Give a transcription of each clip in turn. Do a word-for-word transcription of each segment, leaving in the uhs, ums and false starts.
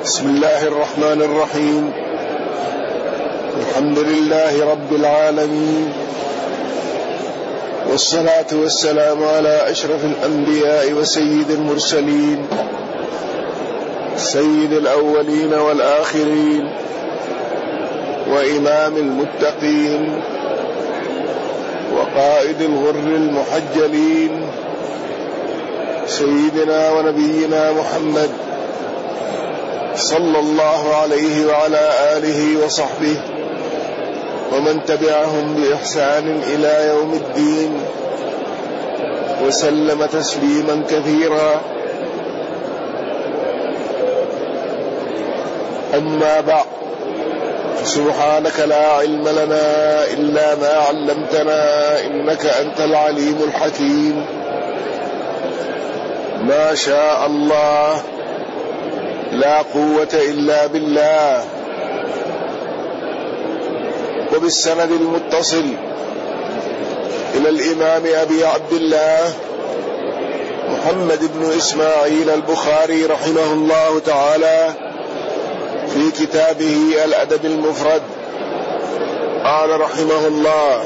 بسم الله الرحمن الرحيم. الحمد لله رب العالمين، والصلاة والسلام على أشرف الأنبياء وسيد المرسلين، سيد الأولين والآخرين، وإمام المتقين، وقائد الغر المحجلين، سيدنا ونبينا محمد صلى الله عليه وعلى آله وصحبه ومن تبعهم بإحسان إلى يوم الدين، وسلم تسليما كثيرا. أما بعد، سبحانك لا علم لنا إلا ما علمتنا إنك أنت العليم الحكيم. ما شاء الله، لا قوة إلا بالله. وبالسند المتصل إلى الإمام أبي عبد الله محمد بن إسماعيل البخاري رحمه الله تعالى في كتابه الأدب المفرد، قال رحمه الله: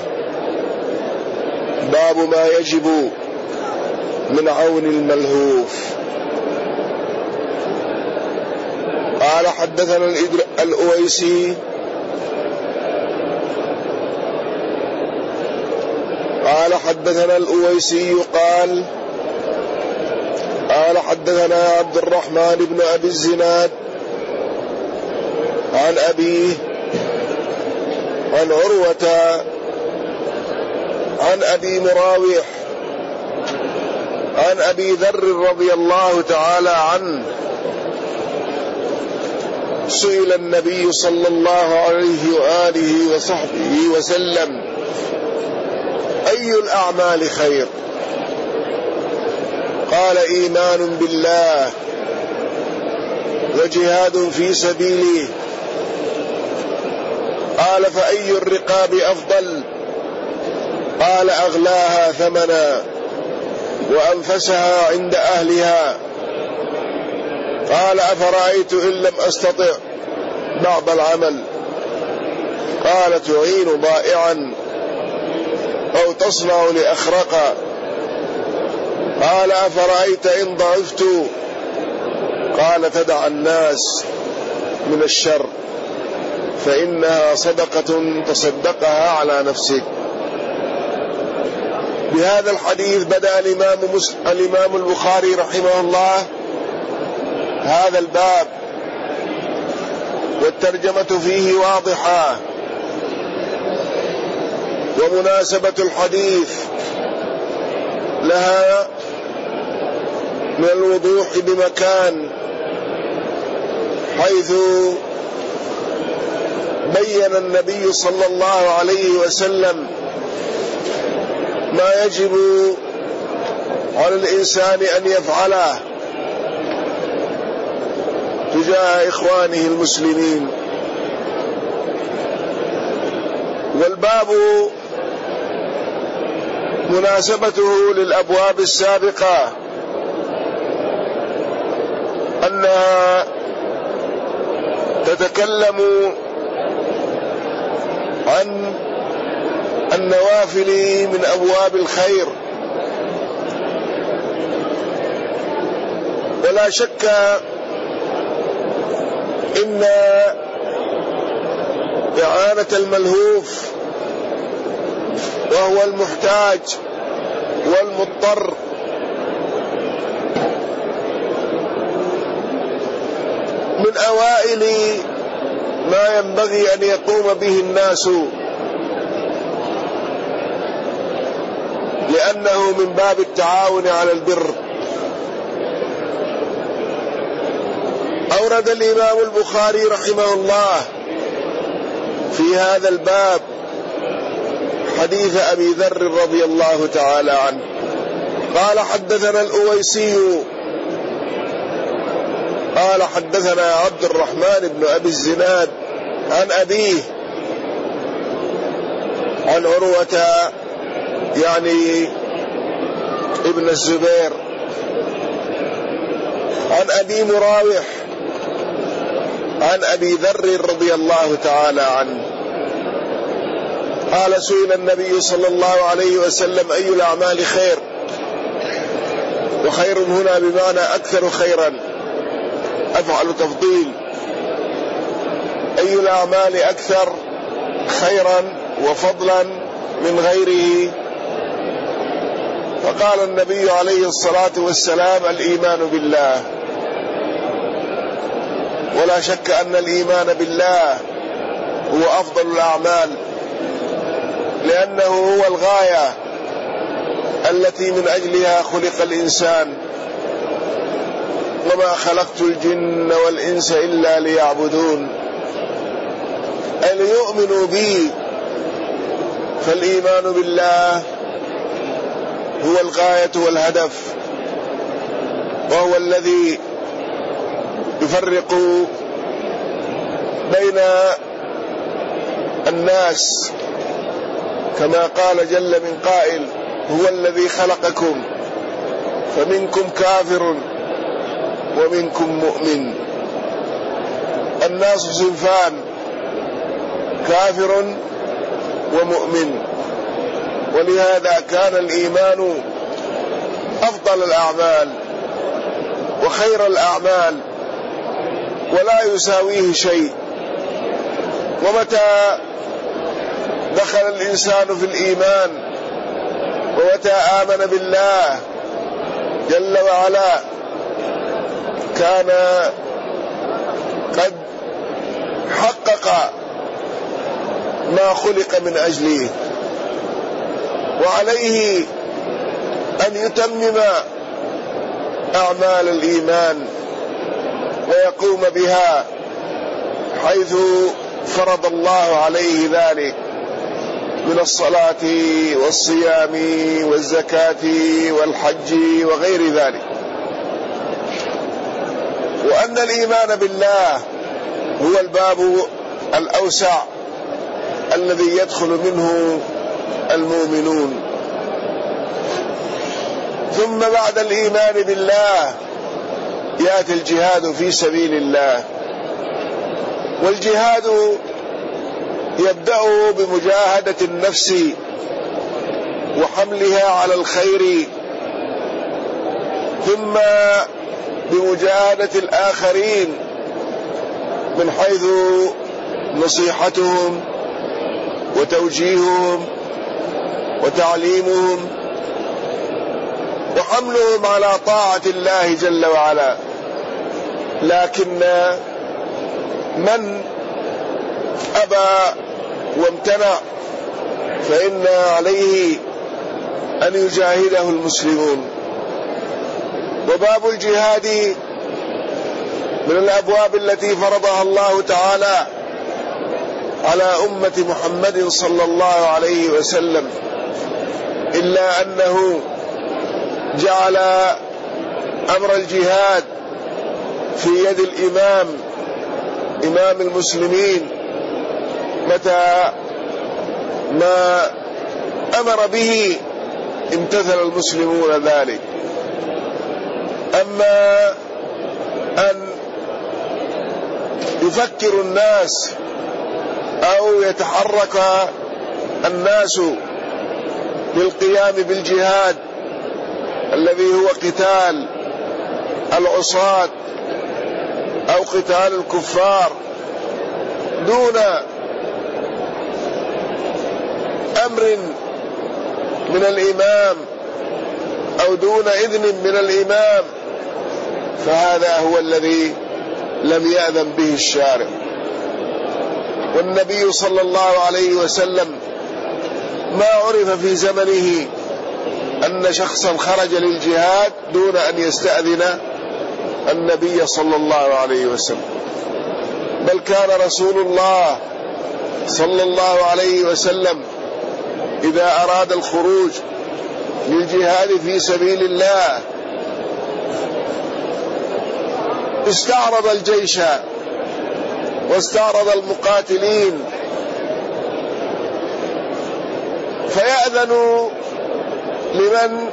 باب ما يجب من عون الملهوف. قال: حدثنا الأويسي قال حدثنا الأويسي قال قال حدثنا عبد الرحمن بن أبي الزناد عن أبيه عن عروة عن أبي مراوح عن أبي ذر رضي الله تعالى عنه: سئل النبي صلى الله عليه وآله وصحبه وسلم: أي الأعمال خير؟ قال: إيمان بالله وجهاد في سبيله. قال: فأي الرقاب أفضل؟ قال: أغلاها ثمنا وأنفسها عند أهلها. قال: أفرأيت إن لم أستطع بعض العمل؟ قال: تعين ضائعا أو تصنع لأخرق. قال: أفرأيت إن ضعفت؟ قال: تدع الناس من الشر فإنها صدقة تصدقها على نفسك. بهذا الحديث بدأ الإمام, الإمام البخاري رحمه الله هذا الباب، والترجمة فيه واضحة، ومناسبة الحديث لها من الوضوح بمكان، حيث بين النبي صلى الله عليه وسلم ما يجب على الإنسان أن يفعله تجاه إخوانه المسلمين. والباب مناسبته للأبواب السابقة، أنها تتكلم عن النوافل من أبواب الخير. ولا شك إن إعانة الملهوف وهو المحتاج والمضطر من أوائل ما ينبغي أن يقوم به الناس، لأنه من باب التعاون على البر. أورد الإمام البخاري رحمه الله في هذا الباب حديث أبي ذر رضي الله تعالى عنه. قال: حدثنا الأويسي قال حدثنا عبد الرحمن بن أبي الزناد عن أبيه عن عروة يعني ابن الزبير عن أبي مراوح عن أبي ذر رضي الله تعالى عنه قال سئل النبي صلى الله عليه وسلم أي الأعمال خير؟ وخير هنا بمعنى أكثر خيرا، أفعل تفضيل، أي الأعمال أكثر خيرا وفضلا من غيره؟ فقال النبي عليه الصلاة والسلام الإيمان بالله. ولا شك أن الإيمان بالله هو أفضل الأعمال، لأنه هو الغاية التي من أجلها خلق الإنسان، وما خلقت الجن والإنس إلا ليعبدون، أي ليؤمنوا بي. فالإيمان بالله هو الغاية والهدف، وهو الذي يفرق بين الناس، كما قال جل من قائل هو الذي خلقكم فمنكم كافر ومنكم مؤمن. الناس صنفان، كافر ومؤمن، ولهذا كان الإيمان أفضل الأعمال وخير الأعمال، ولا يساويه شيء. ومتى دخل الإنسان في الإيمان ومتى آمن بالله جل وعلا كان قد حقق ما خلق من أجله، وعليه أن يتمم أعمال الإيمان ويقوم بها حيث فرض الله عليه ذلك من الصلاة والصيام والزكاة والحج وغير ذلك. وأن الإيمان بالله هو الباب الأوسع الذي يدخل منه المؤمنون. ثم بعد الإيمان بالله يأتي الجهاد في سبيل الله، والجهاد يبدأ بمجاهدة النفس وحملها على الخير، ثم بمجاهدة الآخرين من حيث نصيحتهم وتوجيههم وتعليمهم وحملهم على طاعة الله جل وعلا. لكن من أبى وامتنع فإن عليه أن يجاهده المسلمون. وباب الجهاد من الأبواب التي فرضها الله تعالى على أمة محمد صلى الله عليه وسلم، إلا أنه جعل أمر الجهاد في يد الإمام إمام المسلمين متى ما أمر به امتثل المسلمون ذلك. أما أن يفكر الناس أو يتحرك الناس بالقيام بالجهاد الذي هو قتال العصاة أو قتال الكفار دون أمر من الإمام أو دون إذن من الإمام، فهذا هو الذي لم يأذن به الشارع. والنبي صلى الله عليه وسلم ما عرف في زمنه أن شخصا خرج للجهاد دون أن يستأذن النبي صلى الله عليه وسلم، بل كان رسول الله صلى الله عليه وسلم إذا أراد الخروج للجهاد في سبيل الله استعرض الجيش واستعرض المقاتلين فيأذن لمن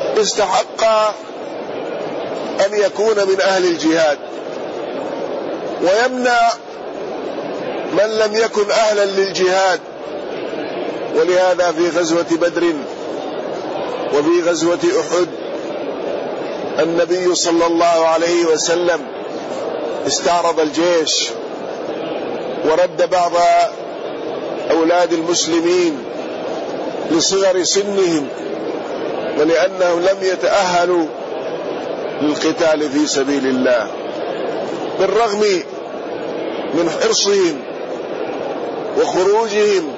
استحق أن يكون من أهل الجهاد. ويمنع من لم يكن أهلا للجهاد. ولهذا في غزوة بدر وفي غزوة أحد النبي صلى الله عليه وسلم استعرض الجيش ورد بعض أولاد المسلمين لصغر سنهم ولأنهم لم يتأهلوا للقتال في سبيل الله، بالرغم من حرصهم وخروجهم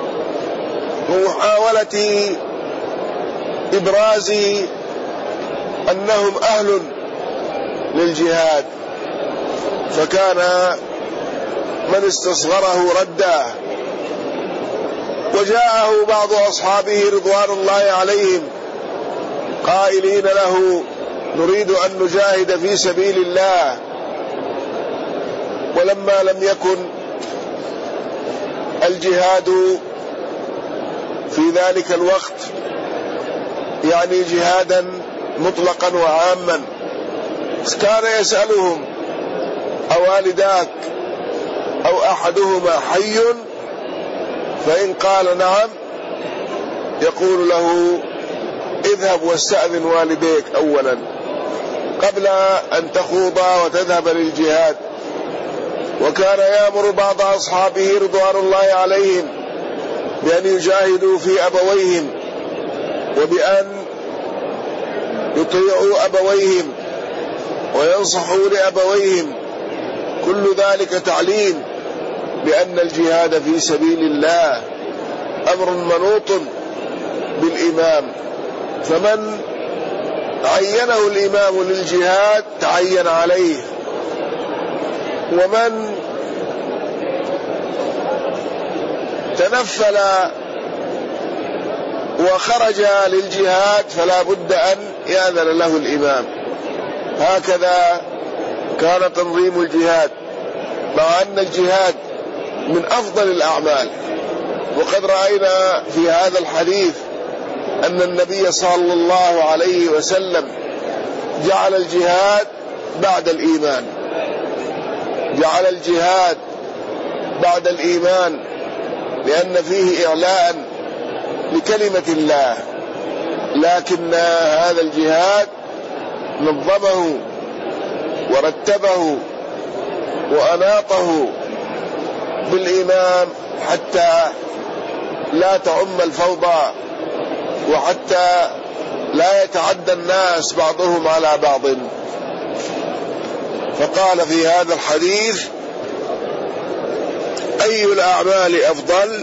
ومحاولة إبراز أنهم أهل للجهاد. فكان من استصغره رده، وجاءه بعض أصحابه رضوان الله عليهم قائلين له: نريد أن نجاهد في سبيل الله. ولما لم يكن الجهاد في ذلك الوقت يعني جهادا مطلقا وعاما، كان يسألهم: أوالداك أو أحدهما حي؟ فإن قال نعم يقول له: اذهب واستأذن والديك أولا قبل أن تخوض وتذهب للجهاد. وكان يأمر بعض أصحابه رضوان الله عليهم بأن يجاهدوا في أبويهم وبأن يطيعوا أبويهم وينصحوا لأبويهم، كل ذلك تعليم بأن الجهاد في سبيل الله أمر منوط بالإمام، فمن عينه الإمام للجهاد تعين عليه، ومن تنفل وخرج للجهاد فلا بد أن يأذن له الإمام. هكذا كان تنظيم الجهاد، مع أن الجهاد من أفضل الأعمال. وقد رأينا في هذا الحديث أن النبي صلى الله عليه وسلم جعل الجهاد بعد الإيمان، جعل الجهاد بعد الإيمان، لأن فيه إعلاء لكلمة الله. لكن هذا الجهاد نظمه ورتبه وأناطه بالإمام حتى لا تعم الفوضى، وحتى لا يتعدى الناس بعضهم على بعض. فقال في هذا الحديث: أي الأعمال أفضل؟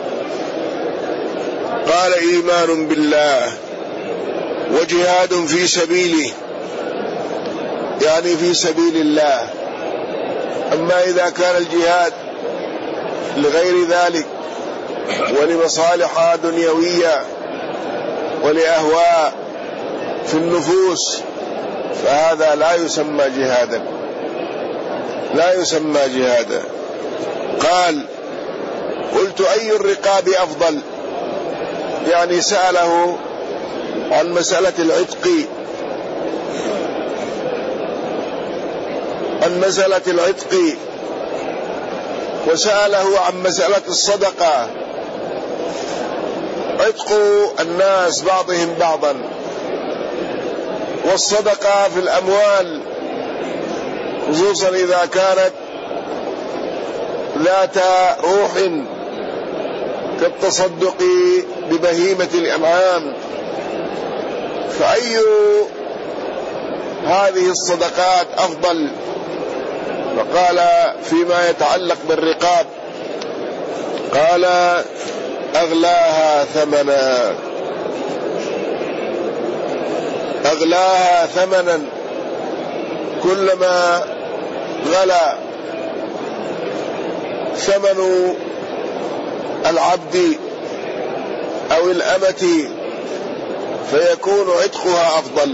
قال: إيمان بالله وجهاد في سبيله، يعني في سبيل الله. أما إذا كان الجهاد لغير ذلك ولمصالح دنيوية ولأهواء في النفوس فهذا لا يسمى جهادا، لا يسمى جهادا. قال: قلت: أي الرقاب أفضل؟ يعني سأله عن مسألة العتق، عن مسألة العتق، وسأله عن مسألة الصدقة، عتق الناس بعضهم بعضا، والصدقة في الأموال خصوصا إذا كانت ذات روح كالتصدق ببهيمة الأنعام. فأي هذه الصدقات أفضل؟ فقال: فيما يتعلق بالرقاب، قال: أغلاها ثمنا، أغلاها ثمنا، كلما غلا ثمن العبد أو الأمة فيكون عتقها أفضل،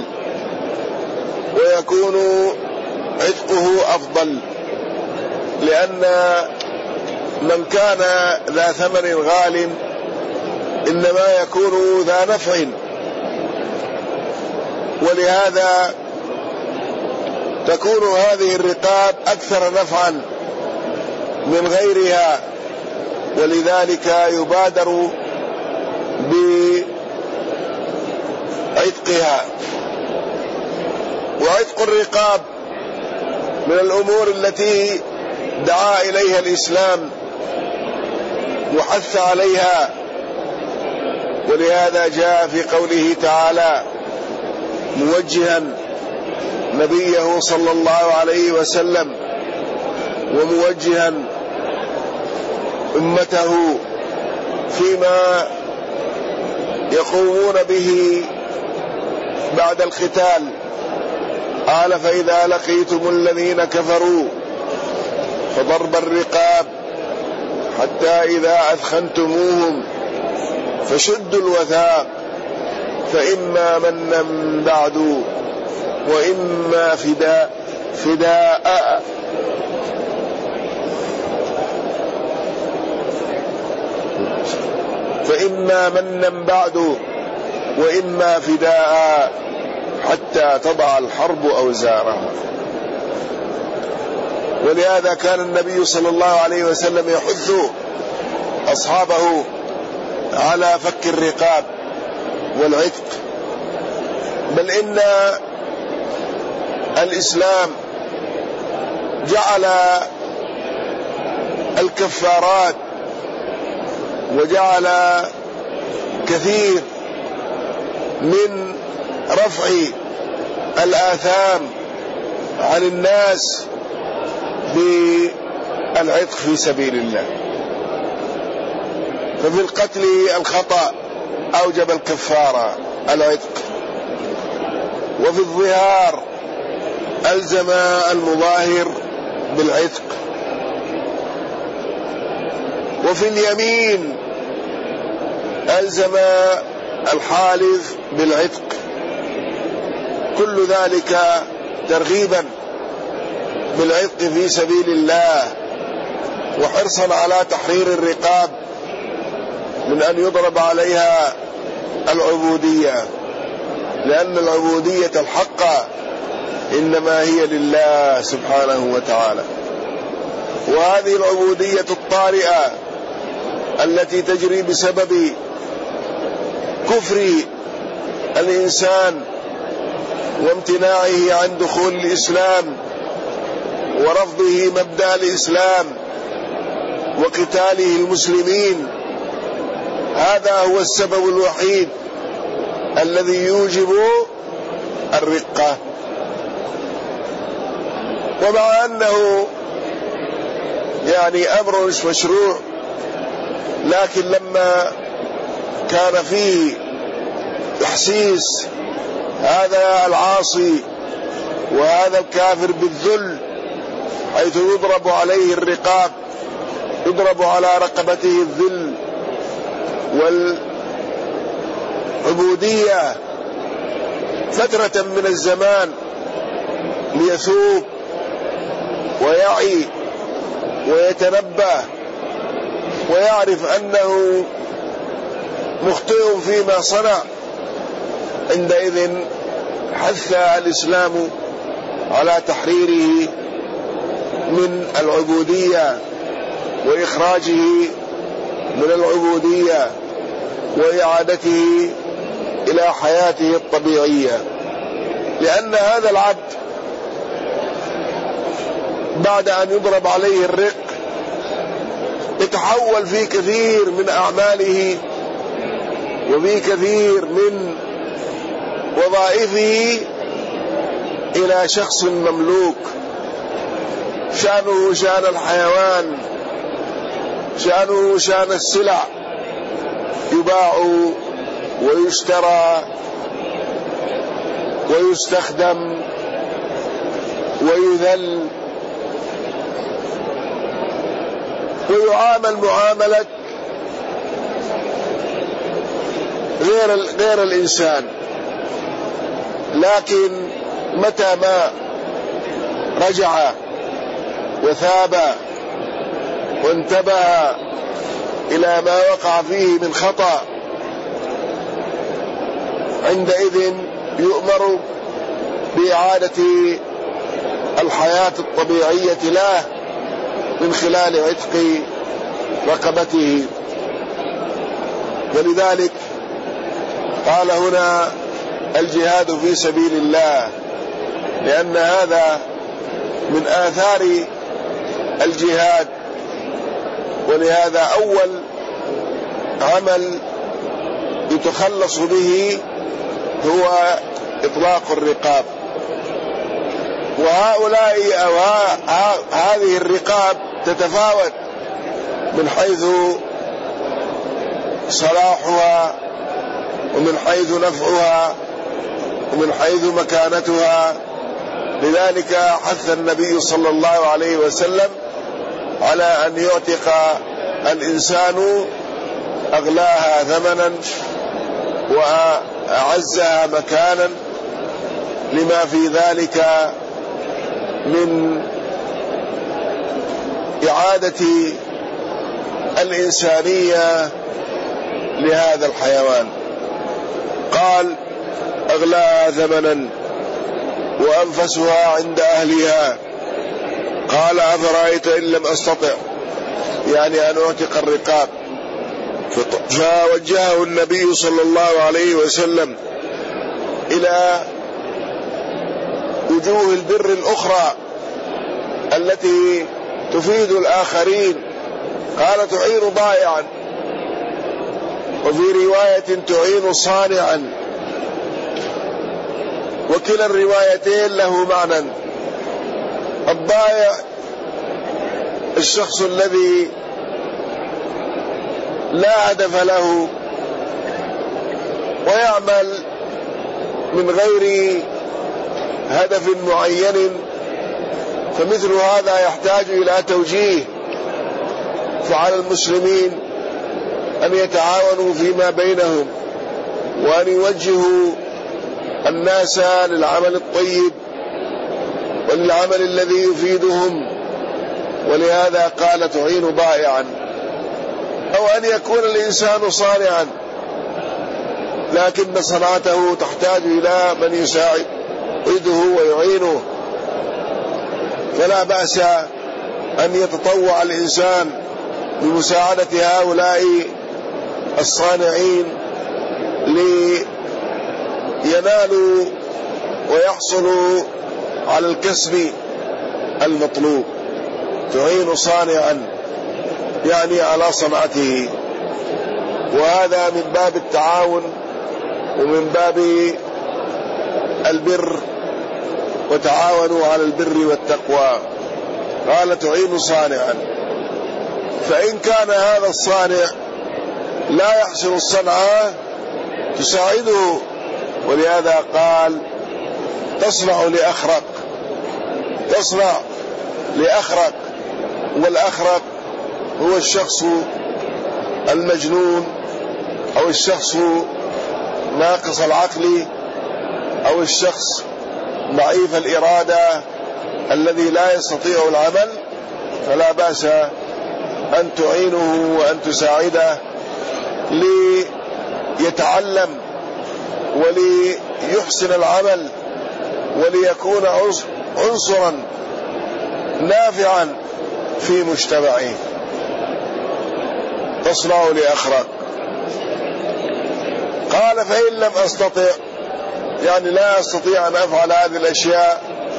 ويكون عتقه أفضل، لأن من كان ذا ثمن غال إنما يكون ذا نفع. ولهذا تكون هذه الرقاب أكثر نفعا من غيرها، ولذلك يبادر بعتقها. وعتق الرقاب من الأمور التي دعا إليها الإسلام وحث عليها، ولهذا جاء في قوله تعالى موجها نبيه صلى الله عليه وسلم وموجها أمته فيما يقومون به بعد القتال. قال فإذا لقيتم الذين كفروا فضرب الرقاب حتى إذا أثخنتموهم فشدوا الوثاق فإما منا بعد وإما فداء فداء فإما منا بعد وإما فداء حتى تضع الحرب أوزارها. ولهذا كان النبي صلى الله عليه وسلم يحث أصحابه على فك الرقاب والعتق، بل إن الإسلام جعل الكفارات وجعل كثير من رفع الآثام عن الناس بالعتق في سبيل الله. ففي القتل الخطأ أوجب الكفارة العتق، وفي الظهار ألزم المظاهر بالعتق، وفي اليمين ألزم الحالف بالعتق. كل ذلك ترغيبا بالعتق في سبيل الله وحرصا على تحرير الرقاب من أن يضرب عليها العبودية، لأن العبودية الحقة إنما هي لله سبحانه وتعالى. وهذه العبودية الطارئة التي تجري بسبب كفر الإنسان وامتناعه عن دخول الإسلام ورفضه مبدأ الإسلام وقتاله المسلمين، هذا هو السبب الوحيد الذي يوجب الرقة. ومع أنه يعني أمر مشروع، لكن لما كان فيه تحسيس هذا العاصي وهذا الكافر بالذل، حيث يضرب عليه الرقاب، يضرب على رقبته الذل والعبودية فترة من الزمان ليثوب ويعي ويتنبه ويعرف أنه مخطئ فيما صنع، عندئذ حث الإسلام على تحريره من العبودية وإخراجه من العبودية وإعادته إلى حياته الطبيعية. لأن هذا العبد بعد أن يضرب عليه الرق يتحول في كثير من أعماله وفي كثير من وظائفه إلى شخص مملوك، شأنه شأن الحيوان، شأنه شأن السلع، يباع ويشترى ويستخدم ويذل ويعامل معاملة غير غير الإنسان. لكن متى ما رجع وثاب وانتبه إلى ما وقع فيه من خطأ، عندئذ يؤمر بإعادة الحياة الطبيعية له من خلال عتق رقبته. ولذلك قال هنا الجهاد في سبيل الله، لأن هذا من آثار الجهاد، ولهذا أول عمل يتخلص به هو إطلاق الرقاب. وهؤلاء أو هذه الرقاب تتفاوت من حيث صلاحها ومن حيث نفعها ومن حيث مكانتها. لذلك حث النبي صلى الله عليه وسلم على أن يعتق الإنسان أغلاها ثمنا وأعزها مكانا، لما في ذلك من إعادة الإنسانية لهذا الحيوان. قال أغلاها ثمنا وأنفسها عند أهلها. قال أفرأيت إن لم أستطع، يعني أن أعتق الرقاب. فوجهه النبي صلى الله عليه وسلم إلى وجوه البر الأخرى التي تفيد الآخرين. قال تعين ضائعا، وفي رواية تعين صانعا، وكلا الروايتين له معنى. الضائع الشخص الذي لا هدف له ويعمل من غير هدف معين، فمثل هذا يحتاج إلى توجيه. فعلى المسلمين أن يتعاونوا فيما بينهم، وأن يوجهوا الناس للعمل الطيب وللعمل الذي يفيدهم. ولهذا قال تعين ضائعا. أو أن يكون الإنسان صانعا لكن صنعته تحتاج إلى من يساعده ويعينه، فلا بأس أن يتطوع الإنسان بمساعدة هؤلاء الصانعين لينالوا ويحصلوا على الكسب المطلوب. تعين صانعا يعني على صنعته، وهذا من باب التعاون ومن باب البر، وتعاونوا على البر والتقوى. قال تعين صانعا. فإن كان هذا الصانع لا يحسن الصنعة تساعده، ولهذا قال تصنع لأخرق، تصنع لأخرق. والأخرق هو الشخص المجنون أو الشخص ناقص العقل أو الشخص ضعيف الإرادة الذي لا يستطيع العمل، فلا بأس أن تعينه وأن تساعده ليتعلم وليحسن العمل وليكون عنصرا نافعا في مجتمعه. تصنع لأخرق. قال فإن لم أستطع، يعني لا أستطيع أن أفعل هذه الأشياء.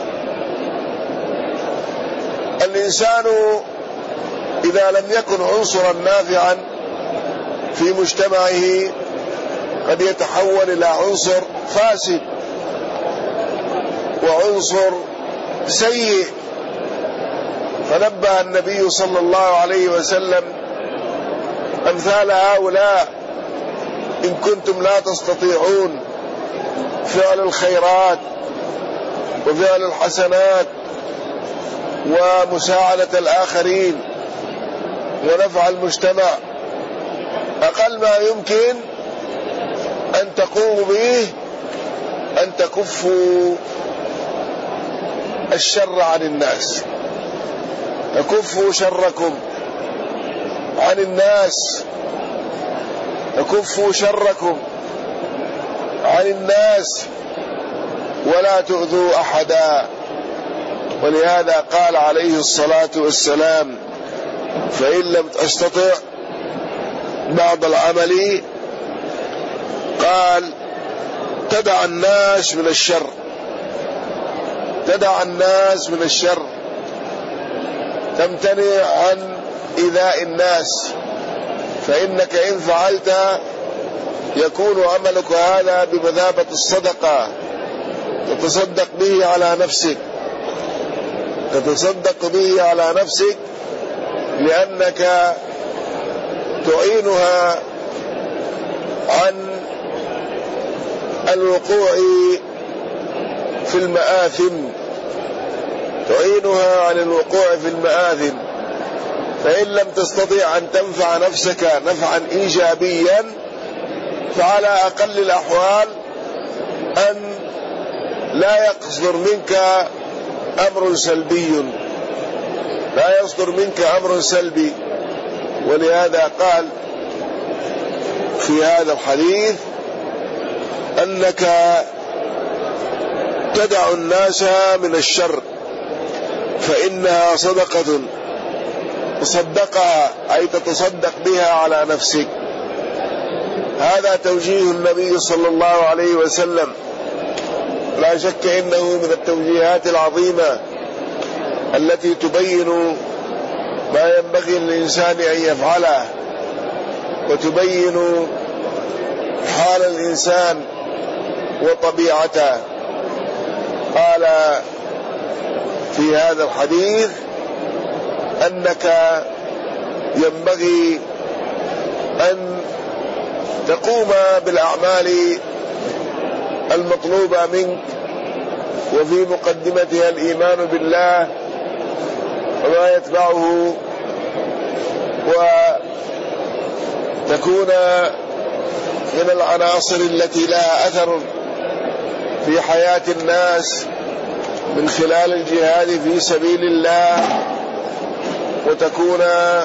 الإنسان إذا لم يكن عنصرا نافعا في مجتمعه قد يتحول إلى عنصر فاسد وعنصر سيء. فنبه النبي صلى الله عليه وسلم أمثال هؤلاء: إن كنتم لا تستطيعون فعل الخيرات وفعل الحسنات ومساعدة الآخرين ونفع المجتمع، أقل ما يمكن أن تقوموا به أن تكفوا الشر عن الناس، تكفوا شركم عن الناس، تكفوا شركم عن الناس ولا تؤذوا أحدا. ولهذا قال عليه الصلاة والسلام: فإن لم تستطع بعض العمل قال تدع الناس من الشر، تدع الناس من الشر، تمتنع عن إيذاء الناس، فإنك إن فعلت يكون عملك هذا بمثابة الصدقة تتصدق به على نفسك، تتصدق به على نفسك لأنك تعينها عن الوقوع في المآثم، تعينها عن الوقوع في المآثم. فإن لم تستطيع أن تنفع نفسك نفعا إيجابيا فعلى أقل الأحوال أن لا يصدر منك أمر سلبي، لا يصدر منك أمر سلبي. ولهذا قال في هذا الحديث أنك تدع الناس من الشر فإنها صدقة تصدقها، أي تتصدق بها على نفسك. هذا توجيه النبي صلى الله عليه وسلم، لا شك إنه من التوجيهات العظيمة التي تبين ما ينبغي للإنسان أن يفعله، وتبين حال الإنسان وطبيعته. قال في هذا الحديث أنك ينبغي أن تقوم بالأعمال المطلوبة منك، وفي مقدمتها الإيمان بالله وما يتبعه، وتكون من العناصر التي لها أثر في حياة الناس من خلال الجهاد في سبيل الله، وتكون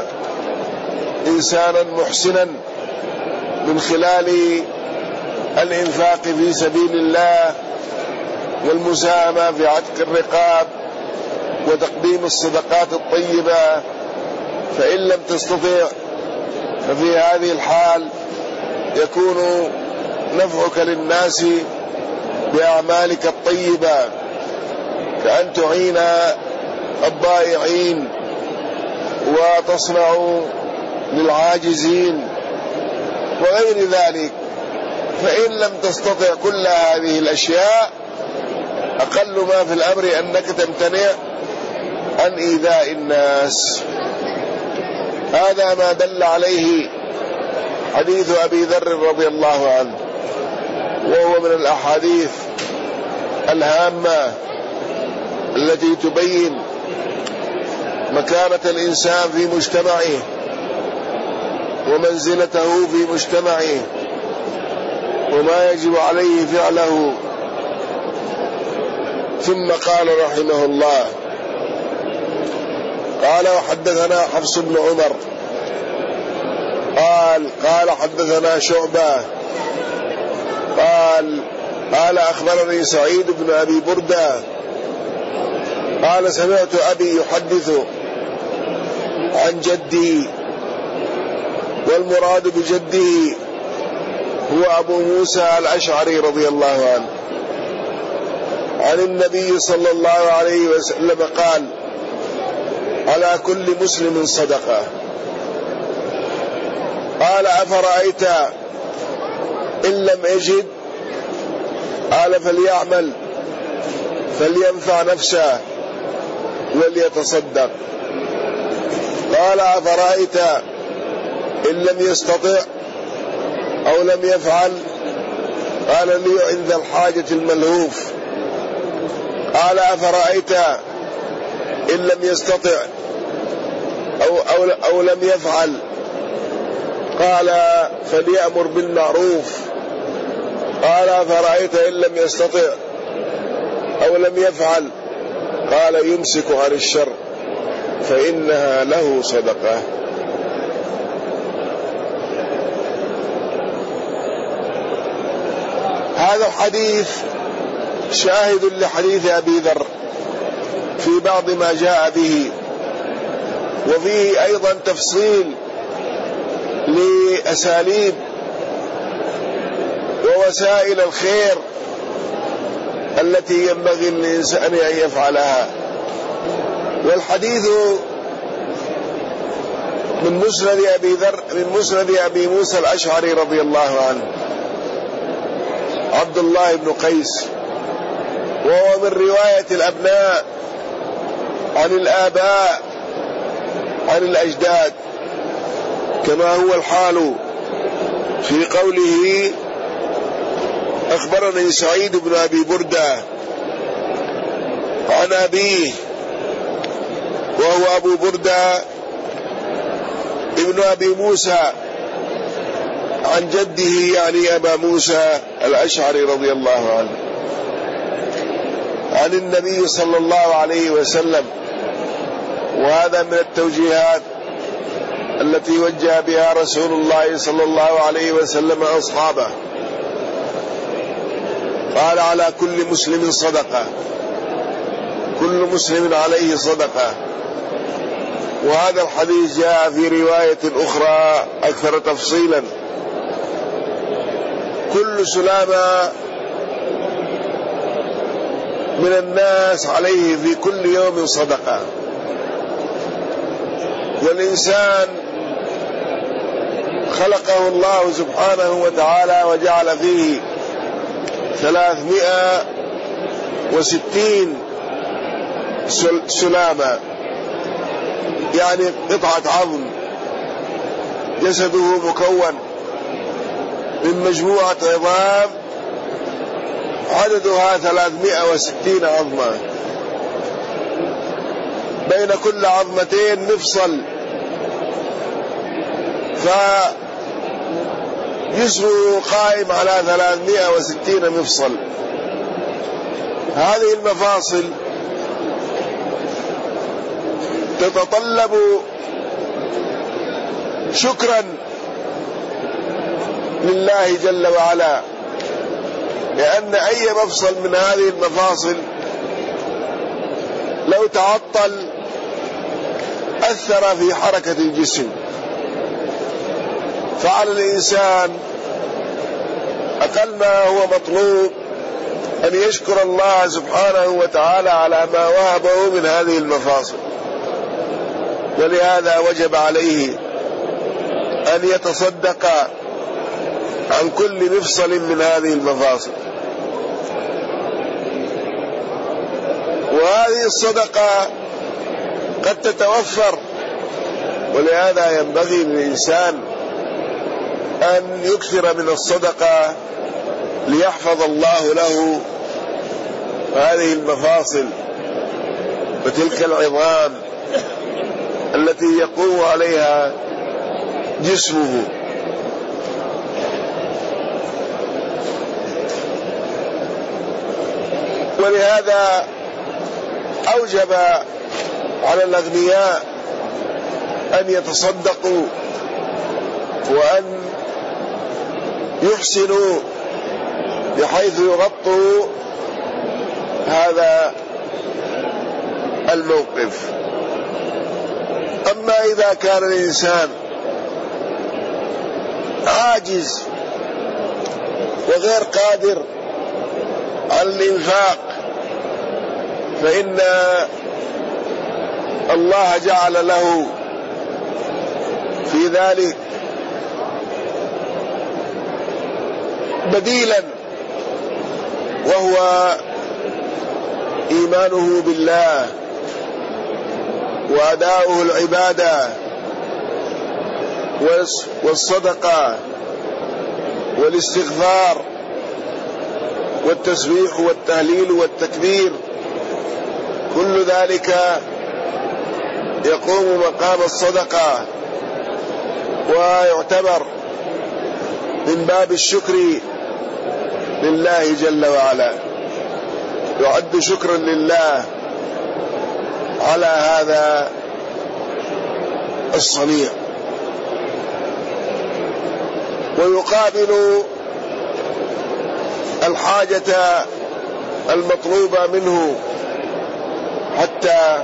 إنسانا محسنا من خلال الإنفاق في سبيل الله والمساهمة في عتق الرقاب وتقديم الصدقات الطيبة. فإن لم تستطيع ففي هذه الحال يكون نفعك للناس بأعمالك الطيبة، كأن تعين الضائعين وتصنع للعاجزين وغير ذلك. فإن لم تستطع كل هذه الأشياء أقل ما في الأمر أنك تمتنع عن إيذاء الناس. هذا ما دل عليه حديث أبي ذر رضي الله عنه، وهو من الأحاديث الهامة التي تبين مكانة الإنسان في مجتمعه ومنزلته في مجتمعه وما يجب عليه فعله. ثم قال رحمه الله: قال وحدثنا حفص بن عمر قال قال حدثنا شعبة قال قال أخبرني سعيد بن أبي بردة قال سمعت أبي يحدث عن جدي، والمراد بجده هو أبو موسى الأشعري رضي الله عنه، عن النبي صلى الله عليه وسلم قال: على كل مسلم صدقة. قال: أفرأيت إن لم يجد؟ قال: فليعمل فلينفع نفسه وليتصدق. قال: أفرأيت إن لم يستطع أو لم يفعل؟ قال: ليعن ذا الحاجة الملهوف. قال: أفرأيت إن لم يستطع أو, أو, أو لم يفعل؟ قال: فليأمر بالمعروف. قال: أفرأيت إن لم يستطع أو لم يفعل؟ قال: يمسك عن الشر فإنها له صدقة. هذا الحديث شاهد لحديث أبي ذر في بعض ما جاء به، وفيه أيضا تفصيل لأساليب ووسائل الخير التي ينبغي للإنسان أن يفعلها. والحديث من مسند أبي ذر من مسند أبي موسى الأشعري رضي الله عنه عبد الله بن قيس، وهو من رواية الأبناء عن الآباء عن الأجداد، كما هو الحال في قوله: أخبرني سعيد بن أبي بردة عن أبيه، وهو أبو بردة ابن أبي موسى، عن جده يعني أبا موسى الأشعري رضي الله عنه، عن النبي صلى الله عليه وسلم. وهذا من التوجيهات التي وجه بها رسول الله صلى الله عليه وسلم أصحابه. قال: على كل مسلم صدقة، كل مسلم عليه صدقة. وهذا الحديث جاء في رواية أخرى أكثر تفصيلا: كل سلامة من الناس عليه في كل يوم صدقة. والإنسان خلقه الله سبحانه وتعالى وجعل فيه ثلاثمائة وستين سلامة، يعني قطعة عظم، جسده مكون من مجموعة عظام عددها ثلاثمائة وستين عظمة، بين كل عظمتين مفصل، فجسمه قائم على ثلاثمائة وستين مفصل. هذه المفاصل تتطلب شكرا لله جل وعلا، لأن أي مفصل من هذه المفاصل لو تعطل أثر في حركة الجسم. فعلى الإنسان أقل ما هو مطلوب أن يشكر الله سبحانه وتعالى على ما وهبه من هذه المفاصل، ولهذا وجب عليه أن يتصدق عن كل مفصل من هذه المفاصل. وهذه الصدقة قد تتوفر، ولهذا ينبغي للإنسان أن يكثر من الصدقة ليحفظ الله له هذه المفاصل وتلك العظام التي يقوم عليها جسمه. ولهذا أوجب على الأغنياء أن يتصدقوا وأن يحسنوا بحيث يغطوا هذا الموقف. أما إذا كان الإنسان عاجز وغير قادر على الإنفاق، فإن الله جعل له في ذلك بديلا، وهو إيمانه بالله وأداؤه العبادة والصدقة والاستغفار والتسبيح والتهليل والتكبير، كل ذلك يقوم مقام الصدقة ويعتبر من باب الشكر لله جل وعلا، يعد شكرا لله على هذا الصنيع. ويقابل الحاجة المطلوبة منه حتى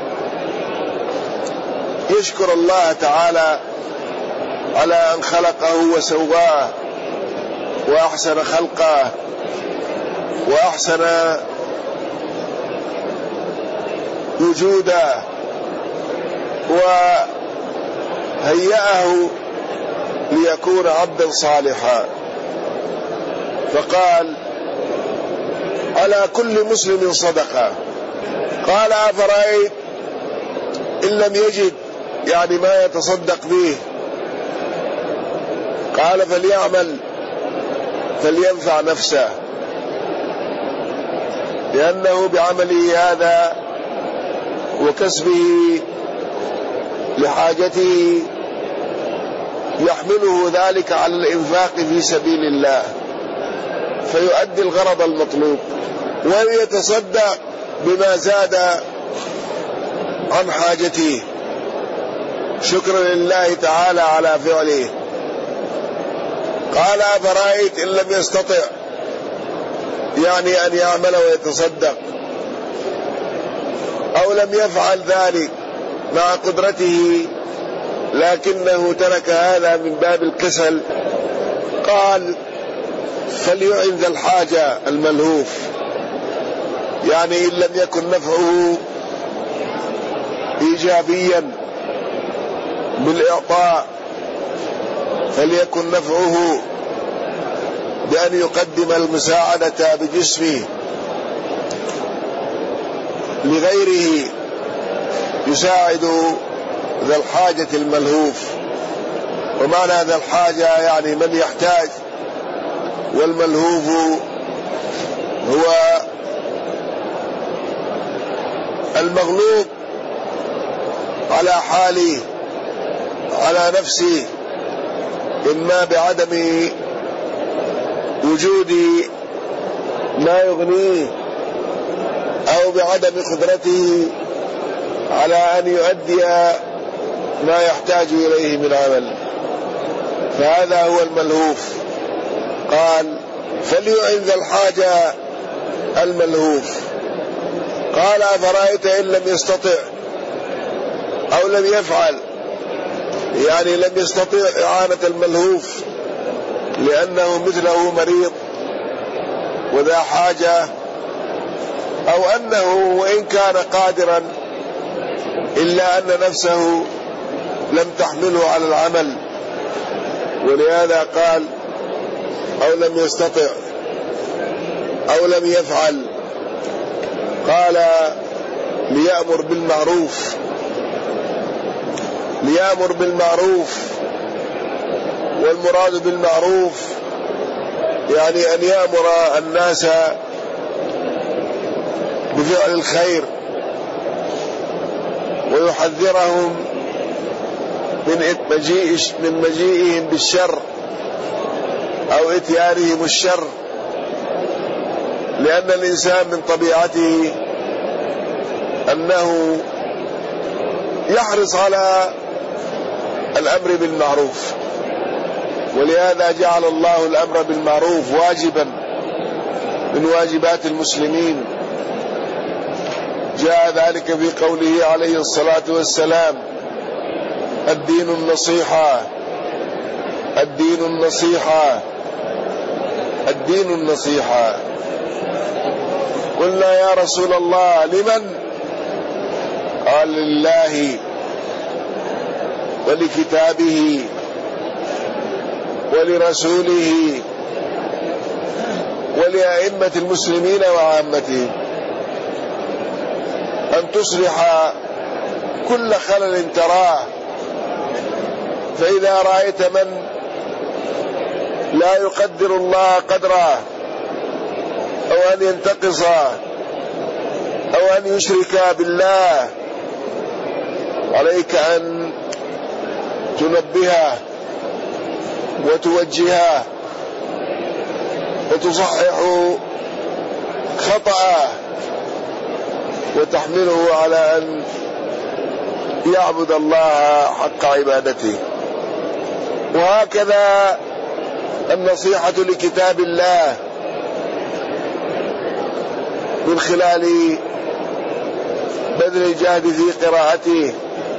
يشكر الله تعالى على أن خلقه وسواه وأحسن خلقه وأحسن وجوده وهيأه ليكون عبدا صالحا. فقال: على كل مسلم صدقة. قال: أفرأيت إن لم يجد، يعني ما يتصدق به؟ قال: فليعمل فلينفع نفسه، لأنه بعمله هذا وكسبه لحاجته يحمله ذلك على الإنفاق في سبيل الله، فيؤدي الغرض المطلوب، وليتصدق بما زاد عن حاجته شكرا لله تعالى على فعله. قال: أفرأيت إن لم يستطع، يعني أن يعمل ويتصدق، أو لم يفعل ذلك مع قدرته لكنه ترك هذا من باب الكسل. قال: فليعن ذا الحاجة الملهوف، يعني إن لم يكن نفعه إيجابيا بالإعطاء فليكن نفعه بأن يقدم المساعدة بجسمه لغيره يساعد ذا الحاجة الملهوف. ومعنى ذا الحاجة يعني من يحتاج، والملهوف هو المغلوب على حاله على نفسه، إما بعدم وجود ما يغنيه أو بعدم قدرته على أن يؤدي ما يحتاج إليه من عمل، فهذا هو الملهوف. قال: فليعن ذا الحاجة الملهوف. قال: أفرأيت إن لم يستطع أو لم يفعل، يعني لم يستطع إعانة الملهوف لأنه مثله مريض وذا حاجة، أو أنه وإن كان قادرا إلا أن نفسه لم تحمله على العمل، ولهذا قال: أو لم يستطع أو لم يفعل. قال: ليأمر بالمعروف. ليأمر بالمعروف، والمراد بالمعروف يعني أن يأمر الناس بفعل الخير ويحذرهم من مجيء من مجيئهم بالشر أو إتيانهم الشر، لأن الإنسان من طبيعته أنه يحرص على الأمر بالمعروف، ولهذا جعل الله الأمر بالمعروف واجبا من واجبات المسلمين. جاء ذلك في قوله عليه الصلاة والسلام: الدين النصيحة الدين النصيحة الدين النصيحة. قلنا: يا رسول الله لمن؟ قال: لله ولكتابه ولرسوله ولأئمة المسلمين وعامتهم، أن تصلح كل خلل تراه، فإذا رأيت من لا يقدر الله قدره أو أن ينتقص أو أن يشرك بالله، عليك أن تنبهه وتوجهه وتصحح خطأه وتحمله على أن يعبد الله حق عبادته. وهكذا النصيحة لكتاب الله من خلال بذل الجهد في قراءته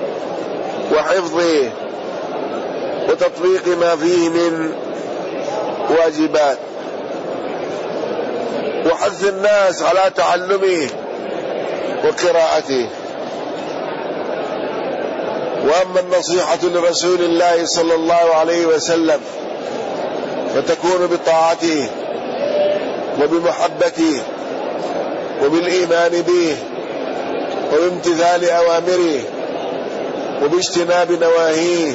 وحفظه وتطبيق ما فيه من واجبات، وحث الناس على تعلمه وقراءته. وأما النصيحة لرسول الله صلى الله عليه وسلم فتكون بطاعته وبمحبته وبالإيمان به وبامتثال أوامره وباجتناب نواهيه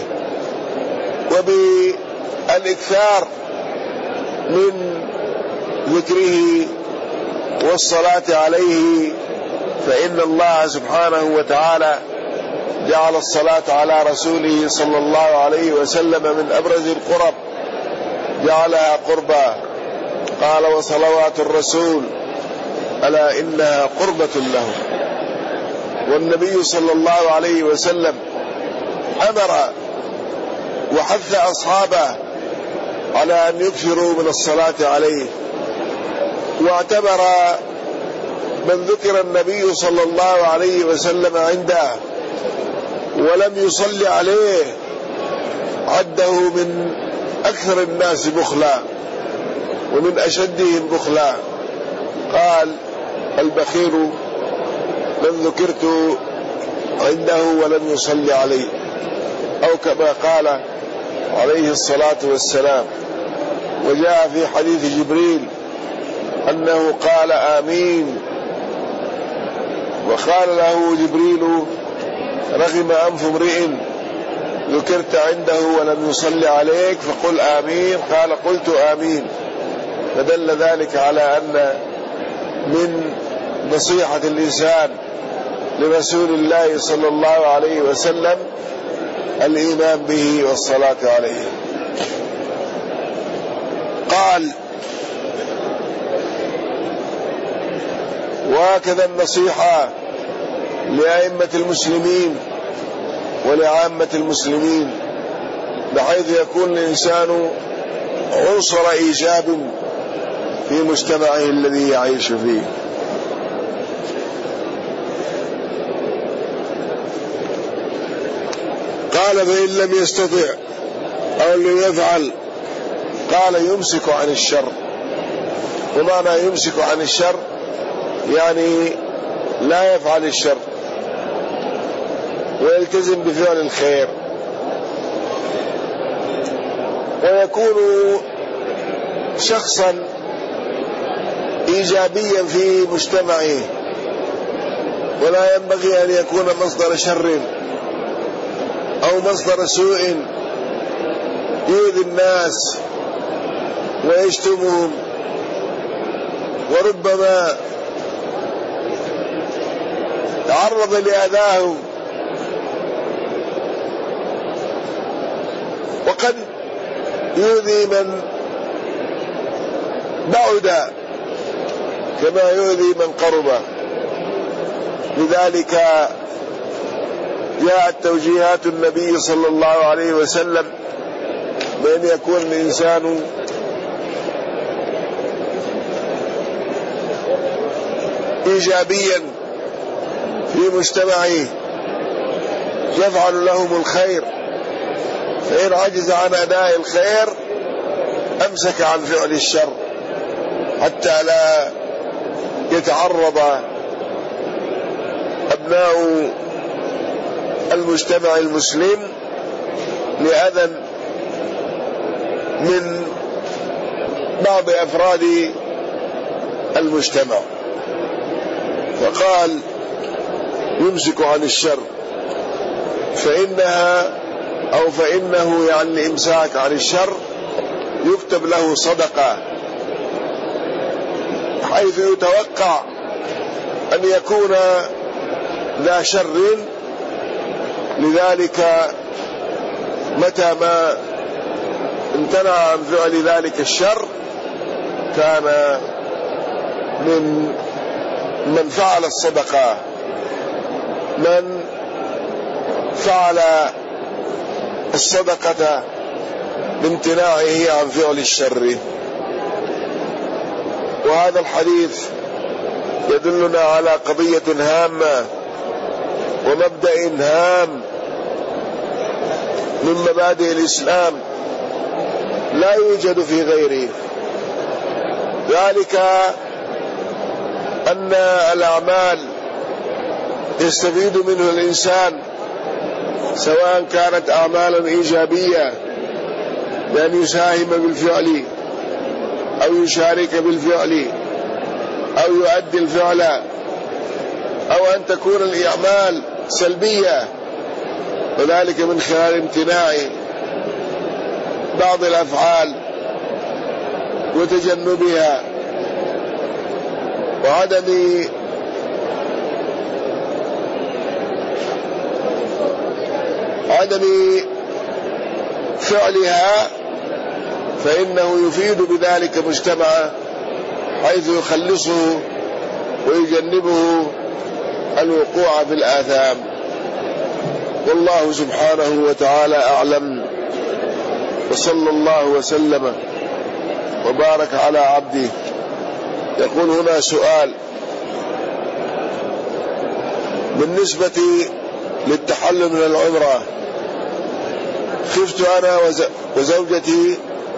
وبالإكثار من ذكره والصلاة عليه، فإن الله سبحانه وتعالى جعل الصلاة على رسوله صلى الله عليه وسلم من أبرز القرب، جعلها قربا، قال وصلوات الرسول ألا إنها قربة له. والنبي صلى الله عليه وسلم أمر وحث أصحابه على أن يكثروا من الصلاة عليه، واعتبر من ذكر النبي صلى الله عليه وسلم عنده ولم يصلي عليه عده من أكثر الناس بخلا ومن أشدهم بخلا. قال البخيل من ذكرت عنده ولم يصلي عليه، أو كما قال عليه الصلاة والسلام. وجاء في حديث جبريل أنه قال آمين، وقال له جبريل رغم أنف امرئ ذكرت عنده ولم يصلي عليك فقل آمين، قال قلت آمين. فدل ذلك على أن من نصيحة الإنسان لرسول الله صلى الله عليه وسلم الإيمان به والصلاة عليه. قال وهكذا النصيحة لأئمة المسلمين ولعامة المسلمين، بحيث يكون الإنسان عنصر إيجاب في مجتمعه الذي يعيش فيه. قال فإن لم يستطع أو لم يفعل قال يمسك عن الشر. ومعنى يمسك عن الشر يعني لا يفعل الشر ويلتزم بفعل الخير، ويكون شخصا إيجابيا في مجتمعه، ولا ينبغي أن يكون مصدر شر أو مصدر سوء يؤذي الناس ويشتمهم، وربما تعرض لأذاهم، وقد يؤذي من بعد كما يؤذي من قرب. لذلك جاءت توجيهات النبي صلى الله عليه وسلم بأن يكون الإنسان إيجابيا في مجتمعه، يفعل لهم الخير، فإن عجز عن أداء الخير أمسك عن فعل الشر حتى لا يتعرض أبناء المجتمع المسلم لأذى من بعض أفراد المجتمع. فقال يمسك عن الشر، فإنها أو فإنه يعني الإمساك عن الشر يكتب له صدقة، حيث يتوقع أن يكون ذا شر. لذلك متى ما امتنع عن فعل ذلك الشر كان من من فعل الصدقة، من فعل الصدقة بامتناعه عن فعل الشر. وهذا الحديث يدلنا على قضية هامة ومبدأ هام من مبادئ الإسلام لا يوجد في غيره، ذلك أن الأعمال يستفيد منه الإنسان سواء كانت أعمالا إيجابية بأن يساهم بالفعل أو يشارك بالفعل أو يؤدي الفعل، أو أن تكون الأعمال سلبية وذلك من خلال امتناع بعض الأفعال وتجنبها وعدم عدم فعلها، فإنه يفيد بذلك مجتمعه حيث يخلصه ويجنبه الوقوع في الآثام. والله سبحانه وتعالى أعلم، وصلى الله وسلم وبارك على عبده. يقول هنا سؤال بالنسبة للتحلل من العمرة: خفت أنا وزوجتي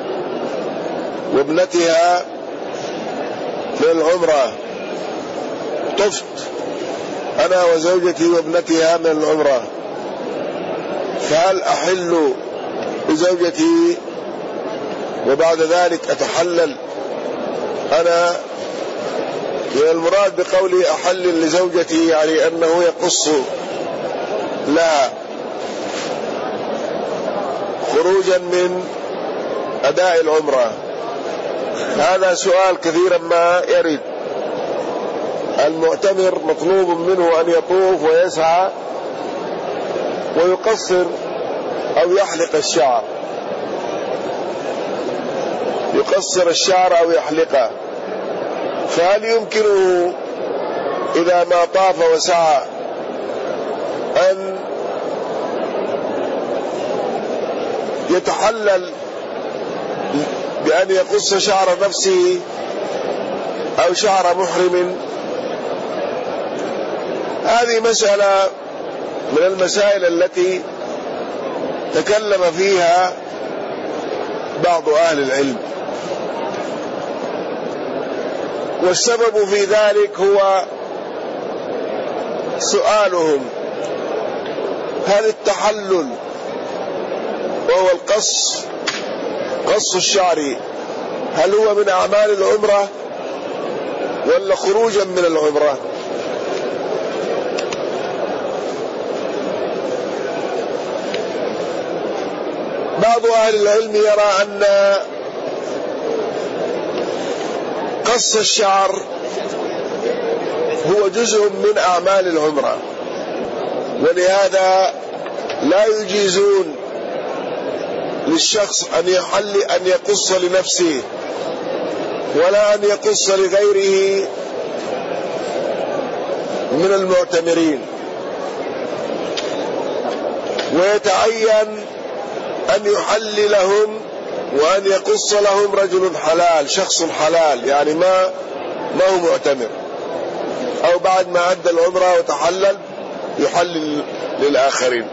وابنتها من العمرة، طفت أنا وزوجتي وابنتها من العمرة، فهل أحل بزوجتي وبعد ذلك أتحلل أنا؟ من المراد بقولي أحلل لزوجتي يعني أنه يقص لها خروجا من أداء العمرة. هذا سؤال كثيرا ما يرد. المعتمر مطلوب منه أن يطوف ويسعى ويقصر أو يحلق الشعر، يقصر الشعر أو يحلقه، فهل يمكنه إذا ما طاف وسعى أن يتحلل بأن يقص شعر نفسه أو شعر محرم؟ هذه مسألة من المسائل التي تكلم فيها بعض أهل العلم، والسبب في ذلك هو سؤالهم: هل التحلل وهو القص قص الشعر هل هو من أعمال العمرة ولا خروجا من العمرة؟ بعض أهل العلم يرى أن قص الشعر هو جزء من أعمال العمرة، ولهذا لا يجيزون للشخص أن يحل أن يقص لنفسه ولا أن يقص لغيره من المعتمرين، ويتعين أن يحل لهم وأن يقص لهم رجل حلال، شخص حلال، يعني ما ما هو معتمر، أو بعد ما أدى العمرة وتحلل يحلل للآخرين.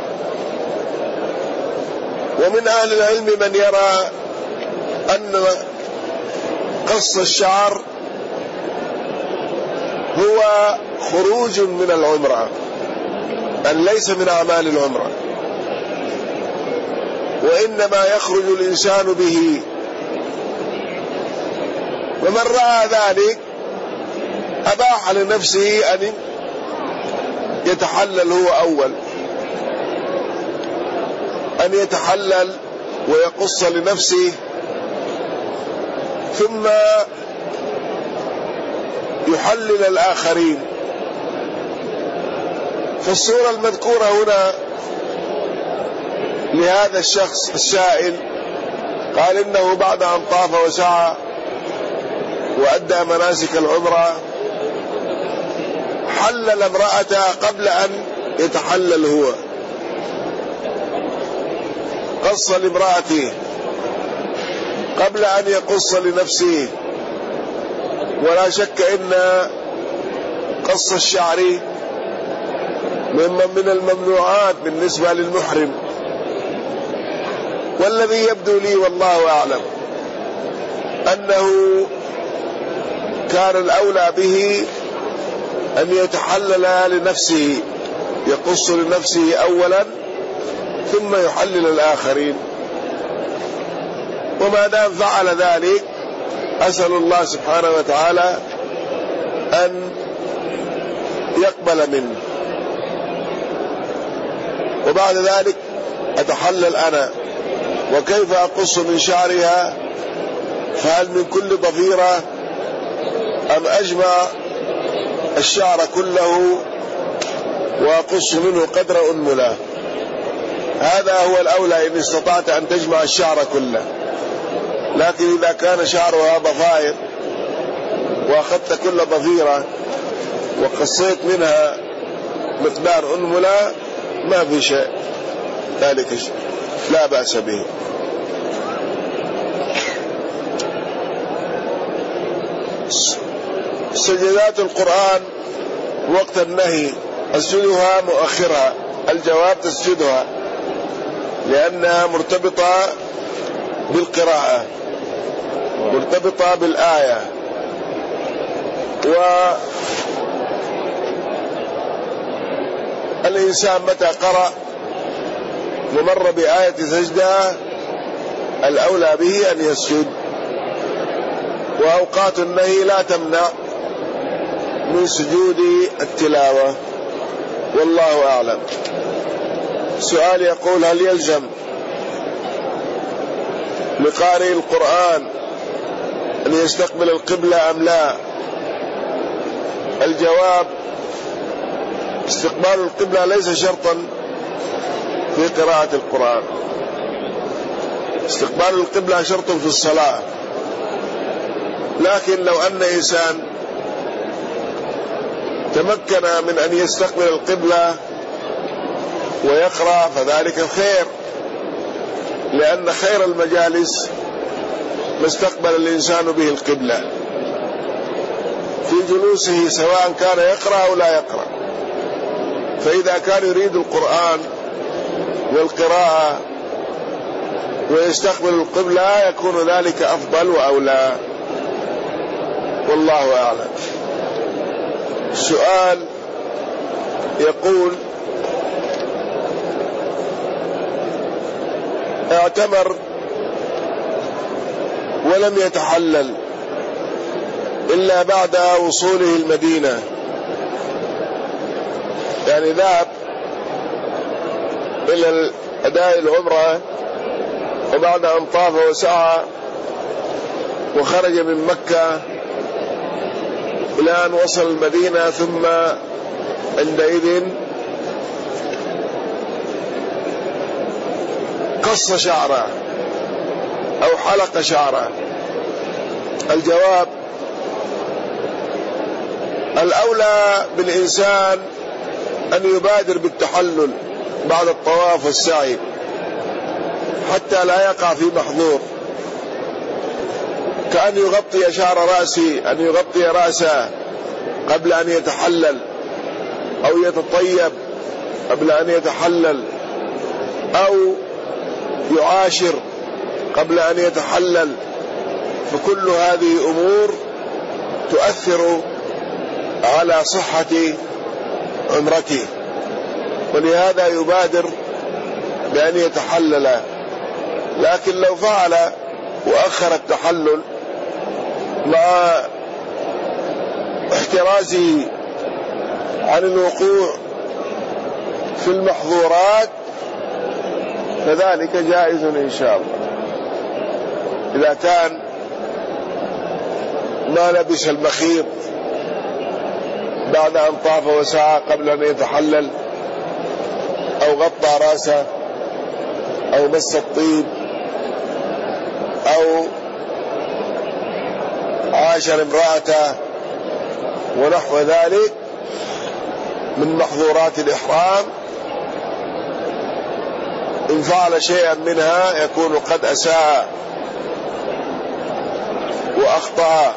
ومن أهل العلم من يرى أن قص الشعر هو خروج من العمرة، أن ليس من أعمال العمرة، وإنما يخرج الإنسان به. ومن رأى ذلك أباح لنفسه أن يتحلل هو أول، أن يتحلل ويقص لنفسه ثم يحلل الآخرين. فالصورة المذكورة هنا لهذا الشخص السائل قال إنه بعد أن طاف وسعى وأدى مناسك العمرة حلل امرأته قبل أن يتحلل هو، قص لامرأته قبل أن يقص لنفسه. ولا شك إن قص الشعر مما من الممنوعات بالنسبة للمحرم. والذي يبدو لي والله أعلم أنه كان الأولى به أن يتحلل لنفسه، يقص لنفسه أولا ثم يحلل الآخرين. وما دام فعل ذلك أسأل الله سبحانه وتعالى أن يقبل منه، وبعد ذلك أتحلل أنا. وكيف أقص من شعرها؟ فهل من كل ضفيرة أم أجمع الشعر كله وأقص منه قدر أنملة؟ هذا هو الأولى إن استطعت أن تجمع الشعر كله. لكن إذا كان شعرها ضفائر وأخذت كل ضفيرة وقصيت منها مقدار أنملة ما في شيء، ذلك شيء لا بأس به. سجدات القرآن وقت النهي أسجدها مؤخرها، الجواب تسجدها لأنها مرتبطة بالقراءة، مرتبطة بالآية. والإنسان متى قرأ ومر بآية سجدة الأولى به أن يسجد. وأوقات النهي لا تمنع من سجود التلاوة، والله أعلم. سؤال يقول: هل يلزم لقارئ القرآن أن يستقبل القبلة أم لا؟ الجواب: استقبال القبلة ليس شرطا في قراءة القرآن. استقبال القبلة شرط في الصلاة، لكن لو أن إنسان تمكن من أن يستقبل القبلة ويقرأ فذلك خير، لأن خير المجالس ما استقبل الإنسان به القبلة في جلوسه، سواء كان يقرأ أو لا يقرأ. فإذا كان يريد القرآن والقراءة ويستقبل القبلة يكون ذلك أفضل وأولى، والله أعلم. السؤال يقول: اعتمر ولم يتحلل إلا بعد وصوله المدينة، يعني ذهب إلى أداء العمرة وبعد أن طاف وسعى وخرج من مكة إلى أن وصل المدينة، ثم عندئذ قص شعره أو حلق شعره. الجواب: الأولى بالإنسان أن يبادر بالتحلل بعد الطواف والسعي حتى لا يقع في محظور، كأن يغطي شعر رأسه، أن يغطي رأسه قبل أن يتحلل، أو يتطيب قبل أن يتحلل، أو يعاشر قبل أن يتحلل. فكل هذه أمور تؤثر على صحة عمرته، ولهذا يبادر بأن يتحلل. لكن لو فعل وأخر التحلل مع احترازه عن الوقوع في المحظورات فذلك جائز إن شاء الله، إذا كان ما لبس المخيط بعد أن طاف وسعى قبل أن يتحلل، أو غطى رأسه، أو مس الطيب، أو عاشر امرأته ونحو ذلك من محظورات الإحرام. إن فعل شيئا منها يكون قد أساء وأخطأ،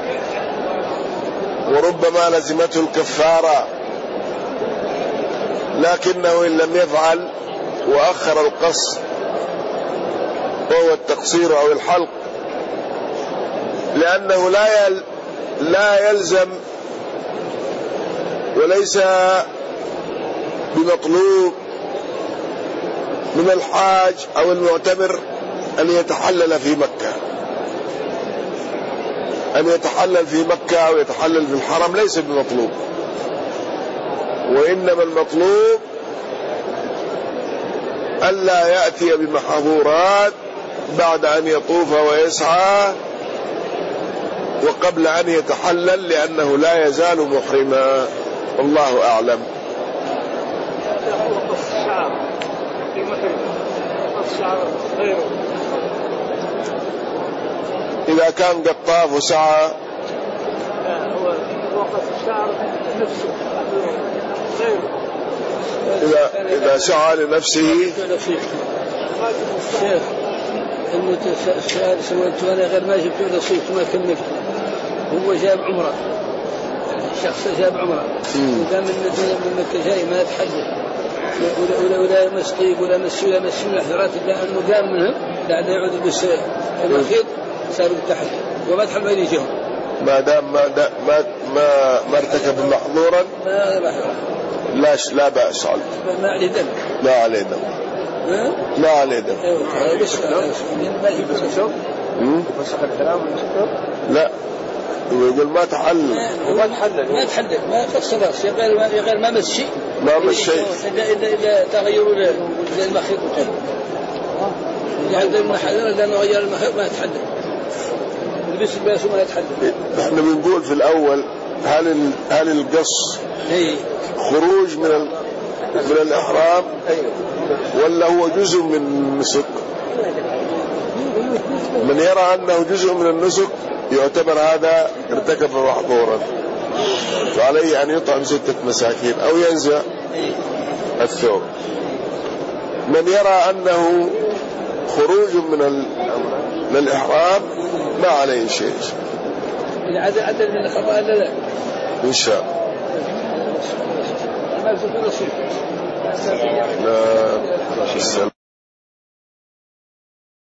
وربما لزمته الكفارة، لكنه إن لم يفعل وأخر القص وهو التقصير أو الحلق، لأنه لا يل لا يلزم وليس بمطلوب من الحاج أو المعتمر أن يتحلل في مكة، أن يتحلل في مكة أو يتحلل في الحرم ليس بمطلوب، وإنما المطلوب ألا يأتي بمحظورات بعد أن يطوف ويسعى وقبل أن يتحلل، لأنه لا يزال محرما. والله أعلم. إذا كان قد طاف وسعى هو وقت الشعر نفسه إذا إذا سعى لنفسه. الشيخ إنه السؤال سويته أنا غير ما جبت نصيب ما كملته، هو جاب عمره، الشخص جاب عمره وقام من المدينة من مكة جاي ما يتحدث ولا ولا يمس طيب ولا مس ولا مس الحجرات إلا أنه قام منهم بعد يعود بس الأخير صار بالتحت وما تحل ما يجيهم ما دام ما ما ما, ما ارتكب محظورا ما لا لا بأس عليه، ما عليه دم لا عليه دم لا عليه دم. بس ما يجيب الشوك فسخ الكلام لا يقول ما تحلل ما تحلل ما تحلل ما قص راس غير ما غير ما مس شيء ما مس شيء إلا إلا إلا تغيروا المخيط وكذا يعني المحلل لأنه غير المخيط ما يتحلل لبس الباس وما يتحلل. احنا بنقول في الأول هل هل القص خروج من ال... من الإحرام ولا هو جزء من النسك؟ من يرى أنه جزء من النسك يعتبر هذا ارتكب محظورا، فعليه أن يطعم ستة مساكين أو ينزع الثوب. من يرى أنه خروج من, ال... من الإحرام ما عليه شيء العدد عدد من الخطأ لا لا إن شاء ما يكون نصيب. لا